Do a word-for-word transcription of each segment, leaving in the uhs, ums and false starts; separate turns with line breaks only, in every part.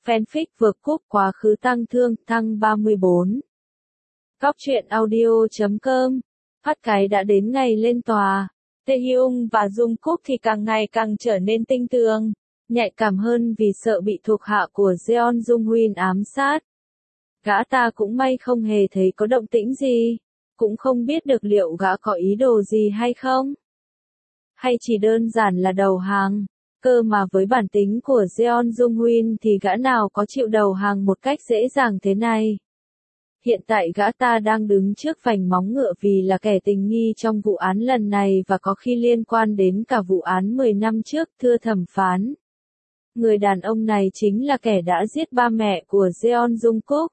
Fanfic vượt cúp quá khứ tang thương, thăng ba mươi bốn. Góc truyện audio chấm com. Phát cái đã đến ngày lên tòa. Taehyung và Jungkook thì càng ngày càng trở nên tinh tường, nhạy cảm hơn vì sợ bị thuộc hạ của Jeon Junghoon ám sát. Gã ta cũng may không hề thấy có động tĩnh gì, cũng không biết được liệu gã có ý đồ gì hay không. Hay chỉ đơn giản là đầu hàng, cơ mà với bản tính của Jeon Junghoon thì gã nào có chịu đầu hàng một cách dễ dàng thế này. Hiện tại gã ta đang đứng trước vành móng ngựa vì là kẻ tình nghi trong vụ án lần này và có khi liên quan đến cả vụ án mười năm trước, thưa thẩm phán. Người đàn ông này chính là kẻ đã giết ba mẹ của Jeon Jungkook,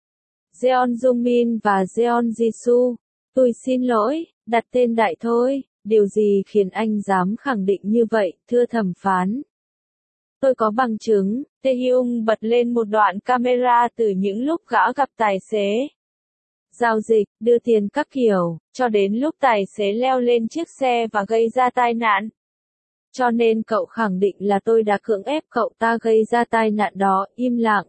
Jeon Jungmin và Jeon Jisoo. Tôi xin lỗi, đặt tên đại thôi, điều gì khiến anh dám khẳng định như vậy, thưa thẩm phán? Tôi có bằng chứng. Taehyung bật lên một đoạn camera từ những lúc gã gặp tài xế giao dịch, đưa tiền các kiểu, cho đến lúc tài xế leo lên chiếc xe và gây ra tai nạn. Cho nên cậu khẳng định là tôi đã cưỡng ép cậu ta gây ra tai nạn đó. Im lặng.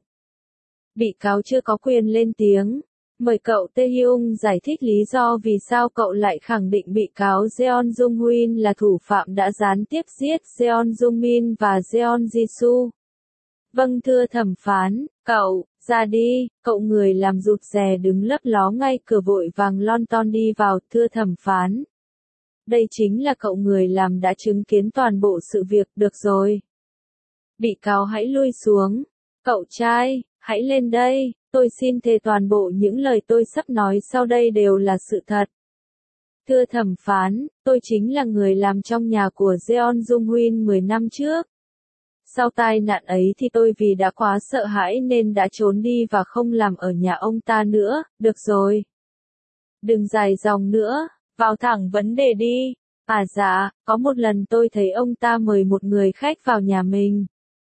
Bị cáo chưa có quyền lên tiếng. Mời cậu Taehyung giải thích lý do vì sao cậu lại khẳng định bị cáo Jeon Junghoon là thủ phạm đã gián tiếp giết Jeon Jungmin và Jeon Jisoo. Vâng thưa thẩm phán, cậu, ra đi, cậu người làm rụt rè đứng lấp ló ngay cửa vội vàng lon ton đi vào, thưa thẩm phán. Đây chính là cậu người làm đã chứng kiến toàn bộ sự việc, được rồi. Bị cáo hãy lui xuống. Cậu trai, hãy lên đây, tôi xin thề toàn bộ những lời tôi sắp nói sau đây đều là sự thật. Thưa thẩm phán, tôi chính là người làm trong nhà của Jeon Junghoon mười năm trước. Sau tai nạn ấy thì tôi vì đã quá sợ hãi nên đã trốn đi và không làm ở nhà ông ta nữa, được rồi. Đừng dài dòng nữa, vào thẳng vấn đề đi. À dạ, có một lần tôi thấy ông ta mời một người khách vào nhà mình.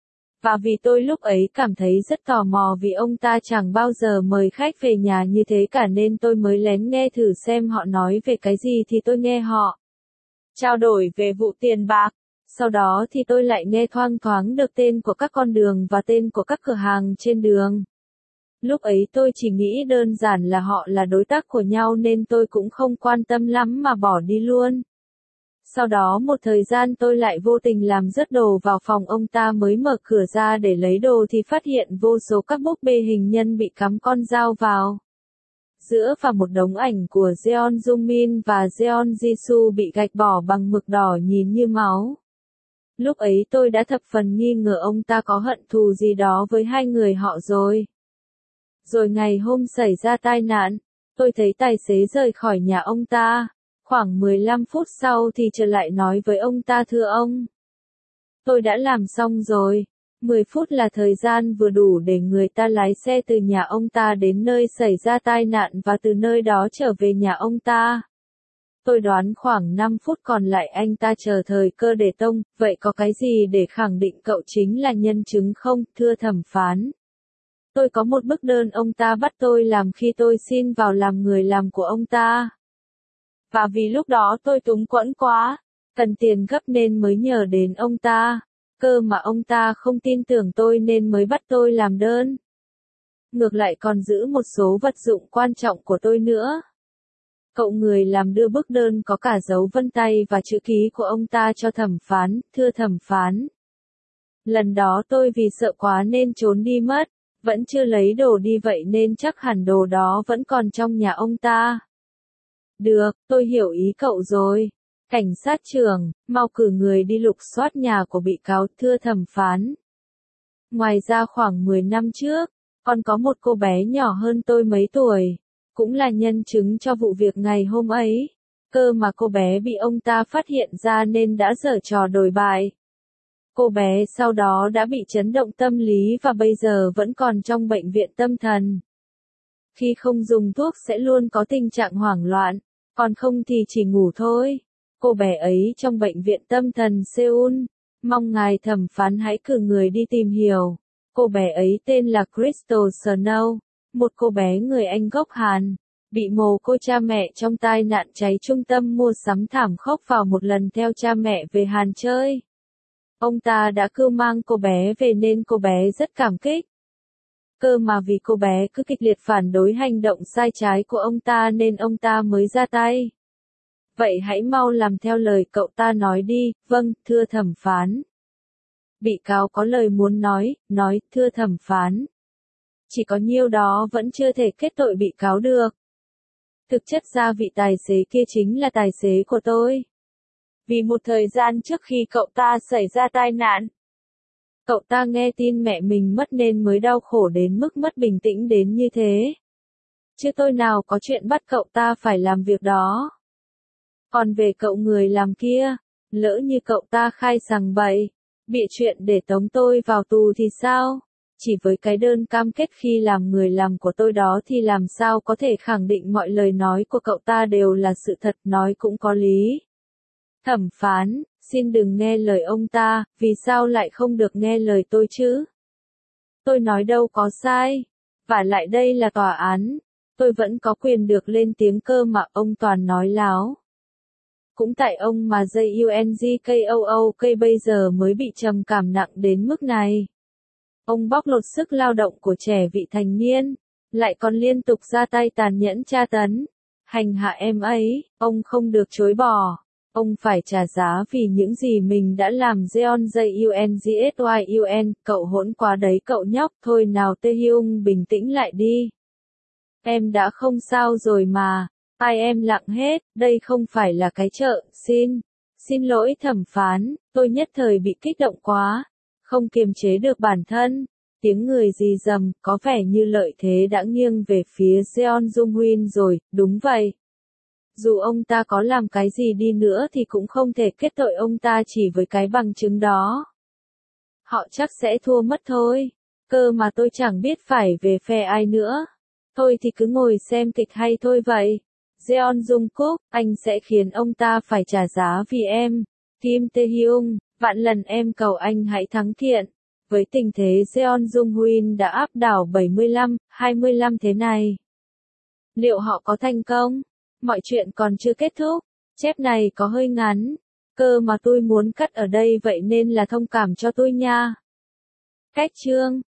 Và vì tôi lúc ấy cảm thấy rất tò mò vì ông ta chẳng bao giờ mời khách về nhà như thế cả nên tôi mới lén nghe thử xem họ nói về cái gì thì tôi nghe họ trao đổi về vụ tiền bạc. Sau đó thì tôi lại nghe thoang thoáng được tên của các con đường và tên của các cửa hàng trên đường. Lúc ấy tôi chỉ nghĩ đơn giản là họ là đối tác của nhau nên tôi cũng không quan tâm lắm mà bỏ đi luôn. Sau đó một thời gian tôi lại vô tình làm rớt đồ vào phòng ông ta mới mở cửa ra để lấy đồ thì phát hiện vô số các búp bê hình nhân bị cắm con dao vào giữa và một đống ảnh của Jeon Jungmin và Jeon Jisoo bị gạch bỏ bằng mực đỏ nhìn như máu. Lúc ấy tôi đã thập phần nghi ngờ ông ta có hận thù gì đó với hai người họ rồi. Rồi ngày hôm xảy ra tai nạn, tôi thấy tài xế rời khỏi nhà ông ta. Khoảng mười lăm phút sau thì trở lại nói với ông ta thưa ông. Tôi đã làm xong rồi. mười phút là thời gian vừa đủ để người ta lái xe từ nhà ông ta đến nơi xảy ra tai nạn và từ nơi đó trở về nhà ông ta. Tôi đoán khoảng năm phút còn lại anh ta chờ thời cơ để tông, vậy có cái gì để khẳng định cậu chính là nhân chứng không, thưa thẩm phán? Tôi có một bức đơn ông ta bắt tôi làm khi tôi xin vào làm người làm của ông ta. Và vì lúc đó tôi túng quẫn quá, cần tiền gấp nên mới nhờ đến ông ta, cơ mà ông ta không tin tưởng tôi nên mới bắt tôi làm đơn. Ngược lại còn giữ một số vật dụng quan trọng của tôi nữa. Cậu người làm đưa bức đơn có cả dấu vân tay và chữ ký của ông ta cho thẩm phán, thưa thẩm phán. Lần đó tôi vì sợ quá nên trốn đi mất, vẫn chưa lấy đồ đi vậy nên chắc hẳn đồ đó vẫn còn trong nhà ông ta. Được, tôi hiểu ý cậu rồi. Cảnh sát trưởng, mau cử người đi lục soát nhà của bị cáo, thưa thẩm phán. Ngoài ra khoảng mười năm trước, còn có một cô bé nhỏ hơn tôi mấy tuổi, cũng là nhân chứng cho vụ việc ngày hôm ấy. Cơ mà cô bé bị ông ta phát hiện ra nên đã giở trò đồi bại. Cô bé sau đó đã bị chấn động tâm lý và bây giờ vẫn còn trong bệnh viện tâm thần. Khi không dùng thuốc sẽ luôn có tình trạng hoảng loạn, còn không thì chỉ ngủ thôi. Cô bé ấy trong bệnh viện tâm thần Seoul. Mong ngài thẩm phán hãy cử người đi tìm hiểu. Cô bé ấy tên là Crystal Snow, một cô bé người Anh gốc Hàn, bị mồ côi cha mẹ trong tai nạn cháy trung tâm mua sắm thảm khốc vào một lần theo cha mẹ về Hàn chơi. Ông ta đã cưu mang cô bé về nên cô bé rất cảm kích. Cơ mà vì cô bé cứ kịch liệt phản đối hành động sai trái của ông ta nên ông ta mới ra tay. Vậy hãy mau làm theo lời cậu ta nói đi. Vâng, thưa thẩm phán. Bị cáo có lời muốn nói, nói, thưa thẩm phán. Chỉ có nhiêu đó vẫn chưa thể kết tội bị cáo được. Thực chất ra vị tài xế kia chính là tài xế của tôi. Vì một thời gian trước khi cậu ta xảy ra tai nạn, cậu ta nghe tin mẹ mình mất nên mới đau khổ đến mức mất bình tĩnh đến như thế. Chứ tôi nào có chuyện bắt cậu ta phải làm việc đó. Còn về cậu người làm kia, lỡ như cậu ta khai sằng bậy, bịa chuyện để tống tôi vào tù thì sao? Chỉ với cái đơn cam kết khi làm người làm của tôi đó thì làm sao có thể khẳng định mọi lời nói của cậu ta đều là sự thật, nói cũng có lý. Thẩm phán, xin đừng nghe lời ông ta, vì sao lại không được nghe lời tôi chứ? Tôi nói đâu có sai. Vả lại đây là tòa án, tôi vẫn có quyền được lên tiếng cơ mà, ông toàn nói láo. Cũng tại ông mà JUNGKOOK bây giờ mới bị trầm cảm nặng đến mức này. Ông bóc lột sức lao động của trẻ vị thành niên, lại còn liên tục ra tay tàn nhẫn tra tấn, hành hạ em ấy, ông không được chối bỏ. Ông phải trả giá vì những gì mình đã làm. Jeon Jungsyun, cậu hỗn quá đấy cậu nhóc, thôi nào Taehyung bình tĩnh lại đi. Em đã không sao rồi mà, ai em lặng hết, đây không phải là cái chợ, xin. Xin lỗi thẩm phán, tôi nhất thời bị kích động quá, không kiềm chế được bản thân. Tiếng người rì rầm, có vẻ như lợi thế đã nghiêng về phía Jeon Jung-hoon rồi, đúng vậy. Dù ông ta có làm cái gì đi nữa thì cũng không thể kết tội ông ta chỉ với cái bằng chứng đó. Họ chắc sẽ thua mất thôi. Cơ mà tôi chẳng biết phải về phe ai nữa. Thôi thì cứ ngồi xem kịch hay thôi vậy. Jeon Jungkook, anh sẽ khiến ông ta phải trả giá vì em. Kim Taehyung, vạn lần em cầu anh hãy thắng thiện. Với tình thế Jeon Jung-hoon đã áp đảo bảy mươi lăm hai mươi lăm thế này, liệu họ có thành công? Mọi chuyện còn chưa kết thúc. Chép này có hơi ngắn. Cơ mà tôi muốn cắt ở đây vậy nên là thông cảm cho tôi nha. Cách chương